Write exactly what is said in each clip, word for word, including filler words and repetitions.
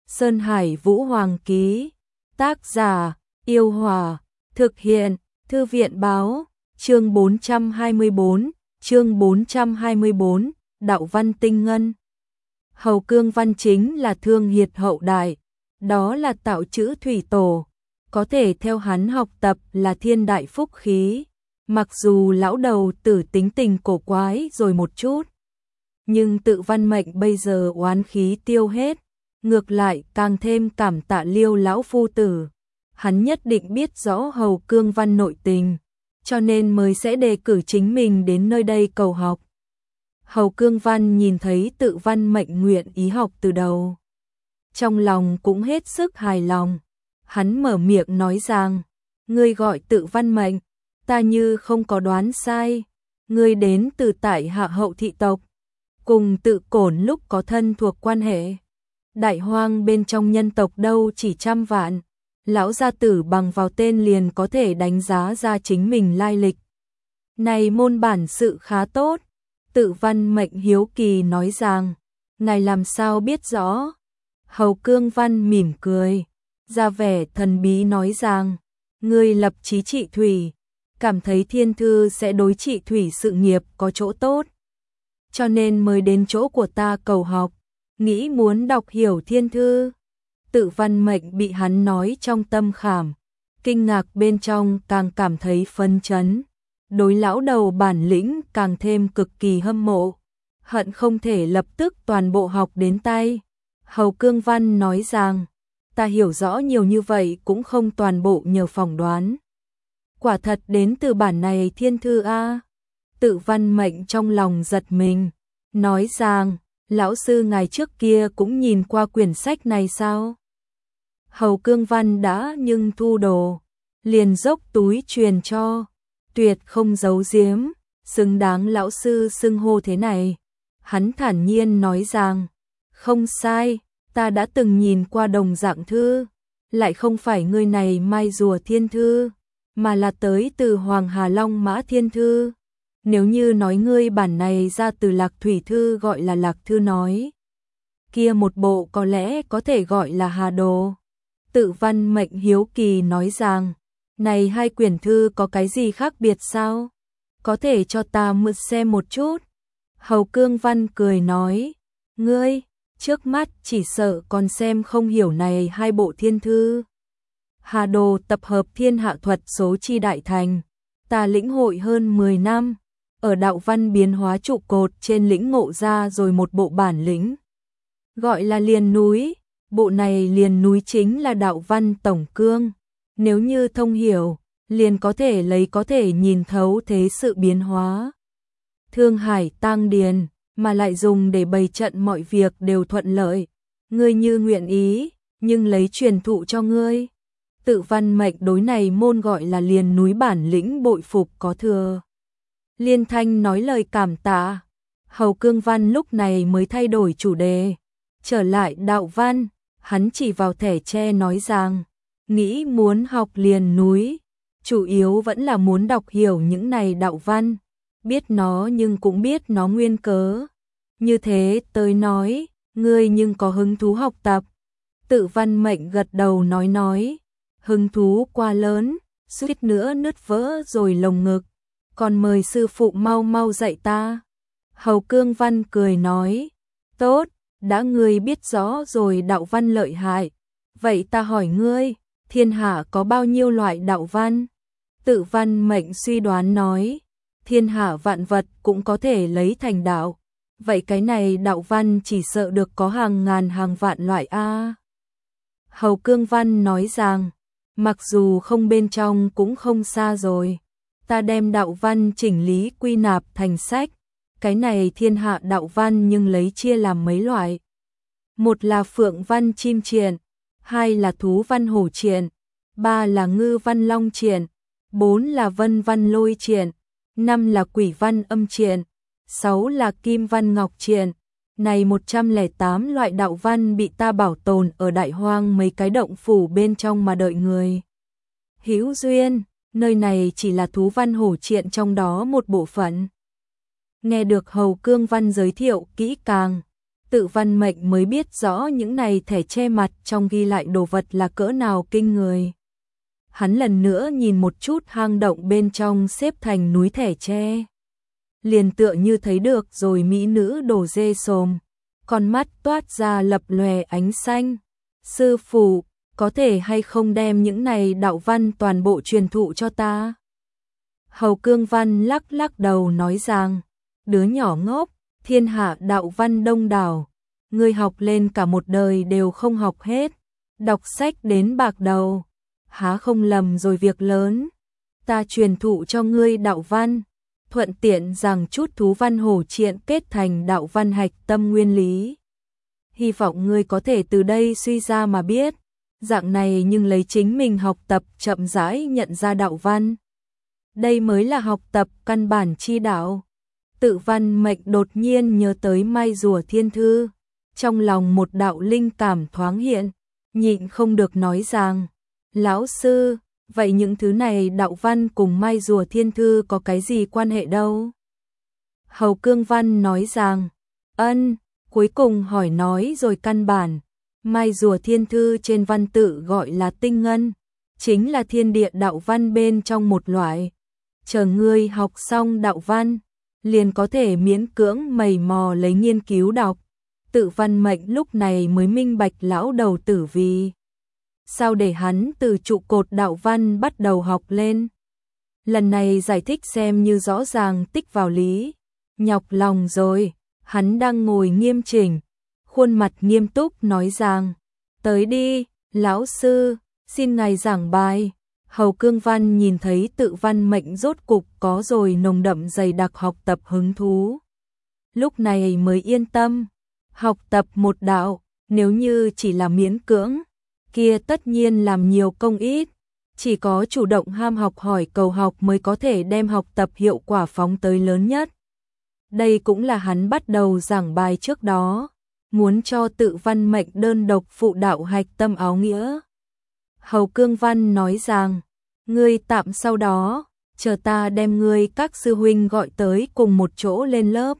Sơn Hải Vũ Hoàng ký. Tác giả: Yêu Hòa. Thực hiện: Thư viện báo. Chương bốn trăm hai mươi bốn. Chương bốn trăm hai mươi bốn. Đạo văn tinh ngân. Hầu Cương Văn chính là Thương Hiệt hậu đại, đó là tạo chữ thủy tổ, có thể theo hắn học tập là thiên đại phúc khí. Mặc dù lão đầu tử tính tình cổ quái rồi một chút, nhưng Tự Văn Mệnh bây giờ oán khí tiêu hết, ngược lại càng thêm cảm tạ Liêu lão phu tử. Hắn nhất định biết rõ Hầu Cương Văn nội tình, cho nên mới sẽ đề cử chính mình đến nơi đây cầu học. Hầu Cương Văn nhìn thấy Tự Văn Mệnh nguyện ý học từ đầu, trong lòng cũng hết sức hài lòng. Hắn mở miệng nói rằng, ngươi gọi Tự Văn Mệnh, ta như không có đoán sai, ngươi đến từ tại Hạ Hậu thị tộc, cùng Tự Cổn lúc có thân thuộc quan hệ. Đại hoang bên trong nhân tộc đâu chỉ trăm vạn, lão gia tử bằng vào tên liền có thể đánh giá ra chính mình lai lịch. Này môn bản sự khá tốt. Tự Văn Mệnh hiếu kỳ nói rằng, ngài làm sao biết rõ? Hầu Cương Văn mỉm cười, ra vẻ thần bí nói rằng, ngươi lập chí trị thủy, cảm thấy thiên thư sẽ đối trị thủy sự nghiệp có chỗ tốt, cho nên mới đến chỗ của ta cầu học, nghĩ muốn đọc hiểu thiên thư. Tự Văn Mệnh bị hắn nói trong tâm khảm, kinh ngạc bên trong càng cảm thấy phấn chấn. Đối lão đầu bản lĩnh càng thêm cực kỳ hâm mộ, hận không thể lập tức toàn bộ học đến tay. Hầu Cương Văn nói rằng, ta hiểu rõ nhiều như vậy cũng không toàn bộ nhờ phỏng đoán. Quả thật đến từ bản này thiên thư a. Tự Văn Mệnh trong lòng giật mình, nói rằng, lão sư ngài trước kia cũng nhìn qua quyển sách này sao? Hầu Cương Văn đã nhưng thu đồ, liền dốc túi truyền cho. Tuyệt không giấu giếm, xứng đáng lão sư xưng hô thế này. Hắn thản nhiên nói rằng, không sai, ta đã từng nhìn qua đồng dạng thư, lại không phải người này mai rùa thiên thư, mà là tới từ Hoàng Hà Long Mã thiên thư. Nếu như nói ngươi bản này ra từ Lạc Thủy thư gọi là Lạc thư nói, kia một bộ có lẽ có thể gọi là Hà đồ. Tự Văn Mệnh hiếu kỳ nói rằng, này hai quyển thư có cái gì khác biệt sao? Có thể cho ta mượn xem một chút. Hầu Cương Văn cười nói, ngươi, trước mắt chỉ sợ còn xem không hiểu này hai bộ thiên thư. Hà đồ tập hợp thiên hạ thuật số chi đại thành, ta lĩnh hội hơn mười năm, ở đạo văn biến hóa trụ cột trên lĩnh ngộ ra rồi một bộ bản lĩnh. Gọi là liền núi, bộ này liền núi chính là đạo văn tổng cương. Nếu như thông hiểu, liền có thể lấy có thể nhìn thấu thế sự biến hóa. Thương Hải Tang Điền, mà lại dùng để bày trận mọi việc đều thuận lợi. Ngươi như nguyện ý, nhưng lấy truyền thụ cho ngươi. Tự Văn Mệnh đối này môn gọi là liền núi bản lĩnh bội phục có thừa. Liên thanh nói lời cảm tạ. Hầu Cương Văn lúc này mới thay đổi chủ đề. Trở lại đạo văn, hắn chỉ vào thẻ tre nói rằng, nghĩ muốn học liền núi, chủ yếu vẫn là muốn đọc hiểu những này đạo văn, biết nó nhưng cũng biết nó nguyên cớ. Như thế tới nói, ngươi nhưng có hứng thú học tập. Tự Văn Mệnh gật đầu nói nói, hứng thú quá lớn, suýt nữa nứt vỡ rồi lồng ngực, còn mời sư phụ mau mau dạy ta. Hầu Cương Văn cười nói, tốt, đã ngươi biết rõ rồi đạo văn lợi hại, vậy ta hỏi ngươi, thiên hạ có bao nhiêu loại đạo văn? Tự Văn Mệnh suy đoán nói, thiên hạ vạn vật cũng có thể lấy thành đạo, vậy cái này đạo văn chỉ sợ được có hàng ngàn hàng vạn loại a. Hầu Cương Văn nói rằng, mặc dù không bên trong cũng không xa rồi, ta đem đạo văn chỉnh lý quy nạp thành sách, cái này thiên hạ đạo văn nhưng lấy chia làm mấy loại. Một là phượng văn chim triện, hai là thú văn hổ triện, ba là ngư văn long triện, bốn là vân văn lôi triện, năm là quỷ văn âm triện, sáu là kim văn ngọc triện. Này một trăm lẻ tám loại đạo văn bị ta bảo tồn ở đại hoang mấy cái động phủ bên trong mà đợi người. Hữu duyên, nơi này chỉ là thú văn hổ triện trong đó một bộ phận. Nghe được Hầu Cương Văn giới thiệu kỹ càng, Tự Văn Mệnh mới biết rõ những này thẻ che mặt trong ghi lại đồ vật là cỡ nào kinh người. Hắn lần nữa nhìn một chút hang động bên trong xếp thành núi thẻ tre. Liền tựa như thấy được rồi mỹ nữ đồ dê xồm, con mắt toát ra lập lòe ánh xanh. Sư phụ, có thể hay không đem những này đạo văn toàn bộ truyền thụ cho ta? Hầu Cương Văn lắc lắc đầu nói rằng, đứa nhỏ ngốc, thiên hạ đạo văn đông đảo, ngươi học lên cả một đời đều không học hết, đọc sách đến bạc đầu, há không lầm rồi việc lớn. Ta truyền thụ cho ngươi đạo văn, thuận tiện rằng chút thú văn hổ triện kết thành đạo văn hạch tâm nguyên lý. Hy vọng ngươi có thể từ đây suy ra mà biết, dạng này nhưng lấy chính mình học tập chậm rãi nhận ra đạo văn. Đây mới là học tập căn bản chi đạo. Tự Văn Mệnh đột nhiên nhớ tới Mai Rùa Thiên Thư, trong lòng một đạo linh cảm thoáng hiện, nhịn không được nói rằng, lão sư, vậy những thứ này đạo văn cùng Mai Rùa Thiên Thư có cái gì quan hệ đâu? Hầu Cương Văn nói rằng, ân, cuối cùng hỏi nói rồi căn bản, Mai Rùa Thiên Thư trên văn tự gọi là tinh ngân, chính là thiên địa đạo văn bên trong một loại. Chờ ngươi học xong đạo văn, liền có thể miễn cưỡng mày mò lấy nghiên cứu đọc. Tự Văn Mệnh lúc này mới minh bạch lão đầu tử vì sao để hắn từ trụ cột đạo văn bắt đầu học lên. Lần này giải thích xem như rõ ràng tích vào lý, nhọc lòng rồi. Hắn đang ngồi nghiêm chỉnh, khuôn mặt nghiêm túc nói rằng, tới đi, lão sư, xin ngài giảng bài. Hầu Cương Văn nhìn thấy Tự Văn Mệnh rốt cục có rồi nồng đậm dày đặc học tập hứng thú. Lúc này mới yên tâm, học tập một đạo, nếu như chỉ là miễn cưỡng, kia tất nhiên làm nhiều công ít, chỉ có chủ động ham học hỏi cầu học mới có thể đem học tập hiệu quả phóng tới lớn nhất. Đây cũng là hắn bắt đầu giảng bài trước đó, muốn cho Tự Văn Mệnh đơn độc phụ đạo hạch tâm áo nghĩa. Hầu Cương Văn nói rằng, ngươi tạm sau đó, chờ ta đem ngươi các sư huynh gọi tới cùng một chỗ lên lớp.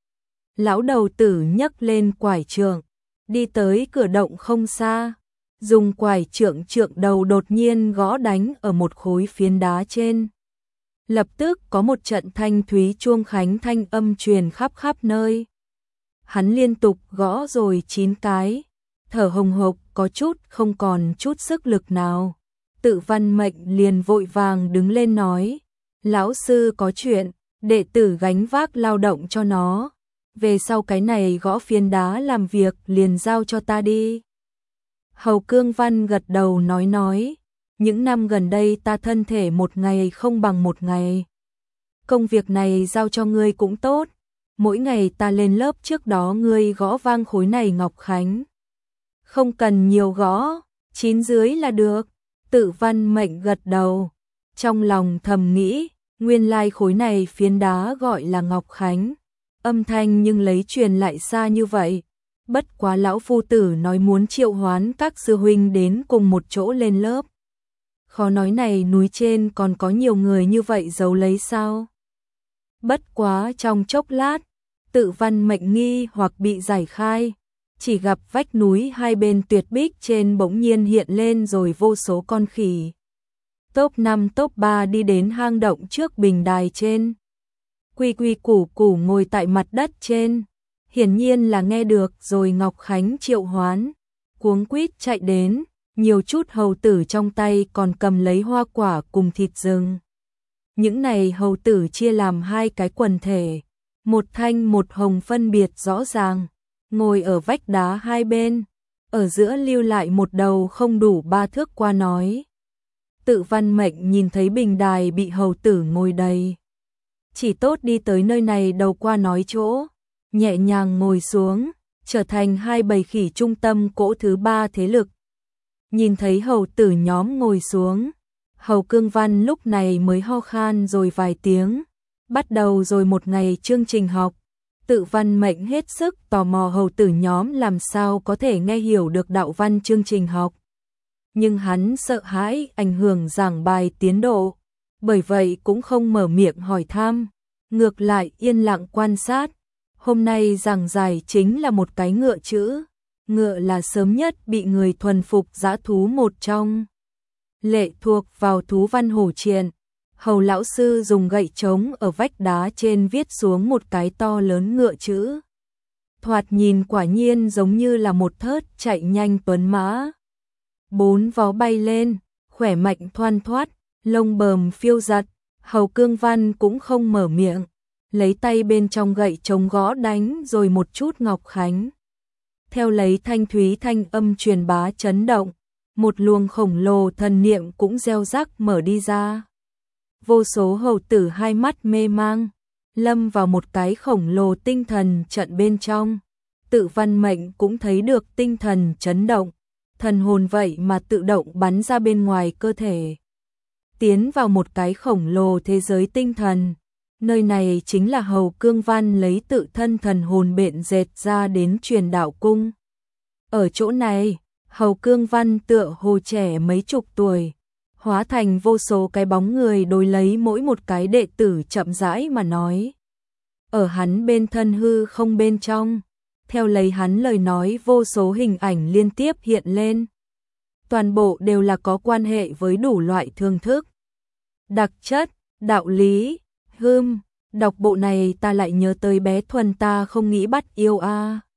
Lão đầu tử nhấc lên quải trượng, đi tới cửa động không xa, dùng quải trượng trượng đầu đột nhiên gõ đánh ở một khối phiến đá trên. Lập tức có một trận thanh thúy chuông khánh thanh âm truyền khắp khắp nơi. Hắn liên tục gõ rồi chín cái, thở hồng hộc có chút không còn chút sức lực nào. Tự Văn Mệnh liền vội vàng đứng lên nói, lão sư có chuyện, đệ tử gánh vác lao động cho nó, về sau cái này gõ phiến đá làm việc liền giao cho ta đi. Hầu Cương Văn gật đầu nói nói, những năm gần đây ta thân thể một ngày không bằng một ngày. Công việc này giao cho ngươi cũng tốt, mỗi ngày ta lên lớp trước đó ngươi gõ vang khối này ngọc khánh. Không cần nhiều gõ, chín dưới là được. Tự Văn Mệnh gật đầu, trong lòng thầm nghĩ, nguyên lai khối này phiến đá gọi là ngọc khánh, âm thanh nhưng lấy truyền lại xa như vậy. Bất quá lão phu tử nói muốn triệu hoán các sư huynh đến cùng một chỗ lên lớp. Khó nói này núi trên còn có nhiều người như vậy giấu lấy sao? Bất quá trong chốc lát, Tự Văn Mệnh nghi hoặc bị giải khai, chỉ gặp vách núi hai bên tuyệt bích trên bỗng nhiên hiện lên rồi vô số con khỉ. Top năm top ba đi đến hang động trước bình đài trên. Quy quy củ củ ngồi tại mặt đất trên, hiển nhiên là nghe được rồi Ngọc Khánh triệu hoán, cuống quýt chạy đến, nhiều chút hầu tử trong tay còn cầm lấy hoa quả cùng thịt rừng. Những này hầu tử chia làm hai cái quần thể, một thanh một hồng phân biệt rõ ràng, ngồi ở vách đá hai bên, ở giữa lưu lại một đầu không đủ ba thước qua nói. Tự Văn Mệnh nhìn thấy bình đài bị hầu tử ngồi đầy, chỉ tốt đi tới nơi này đầu qua nói chỗ, nhẹ nhàng ngồi xuống, trở thành hai bầy khỉ trung tâm cỗ thứ ba thế lực. Nhìn thấy hầu tử nhóm ngồi xuống, Hầu Cương Văn lúc này mới ho khan rồi vài tiếng, bắt đầu rồi một ngày chương trình học. Tự Văn Mệnh hết sức tò mò hầu tử nhóm làm sao có thể nghe hiểu được đạo văn chương trình học. Nhưng hắn sợ hãi ảnh hưởng giảng bài tiến độ, bởi vậy cũng không mở miệng hỏi thăm, ngược lại yên lặng quan sát. Hôm nay giảng giải chính là một cái ngựa chữ. Ngựa là sớm nhất bị người thuần phục dã thú một trong. Lệ thuộc vào thú văn hổ triền. Hầu lão sư dùng gậy trống ở vách đá trên viết xuống một cái to lớn ngựa chữ. Thoạt nhìn quả nhiên giống như là một thớt chạy nhanh tuấn mã. Bốn vó bay lên, khỏe mạnh thoăn thoắt, lông bờm phiêu giật. Hầu Cương Văn cũng không mở miệng, lấy tay bên trong gậy trống gõ đánh rồi một chút ngọc khánh. Theo lấy thanh thúy thanh âm truyền bá chấn động, một luồng khổng lồ thần niệm cũng gieo rắc mở đi ra. Vô số hầu tử hai mắt mê mang, lâm vào một cái khổng lồ tinh thần trận bên trong. Tự Văn Mệnh cũng thấy được tinh thần chấn động, thần hồn vậy mà tự động bắn ra bên ngoài cơ thể. Tiến vào một cái khổng lồ thế giới tinh thần. Nơi này chính là Hầu Cương Văn lấy tự thân thần hồn bện dệt ra đến truyền đạo cung. Ở chỗ này, Hầu Cương Văn tựa hồ trẻ mấy chục tuổi, hóa thành vô số cái bóng người đối lấy mỗi một cái đệ tử chậm rãi mà nói. Ở hắn bên thân hư không bên trong, theo lấy hắn lời nói vô số hình ảnh liên tiếp hiện lên. Toàn bộ đều là có quan hệ với đủ loại thương thức, đặc chất, đạo lý. Hưm, đọc bộ này ta lại nhớ tới bé Thuần ta không nghĩ bắt yêu a.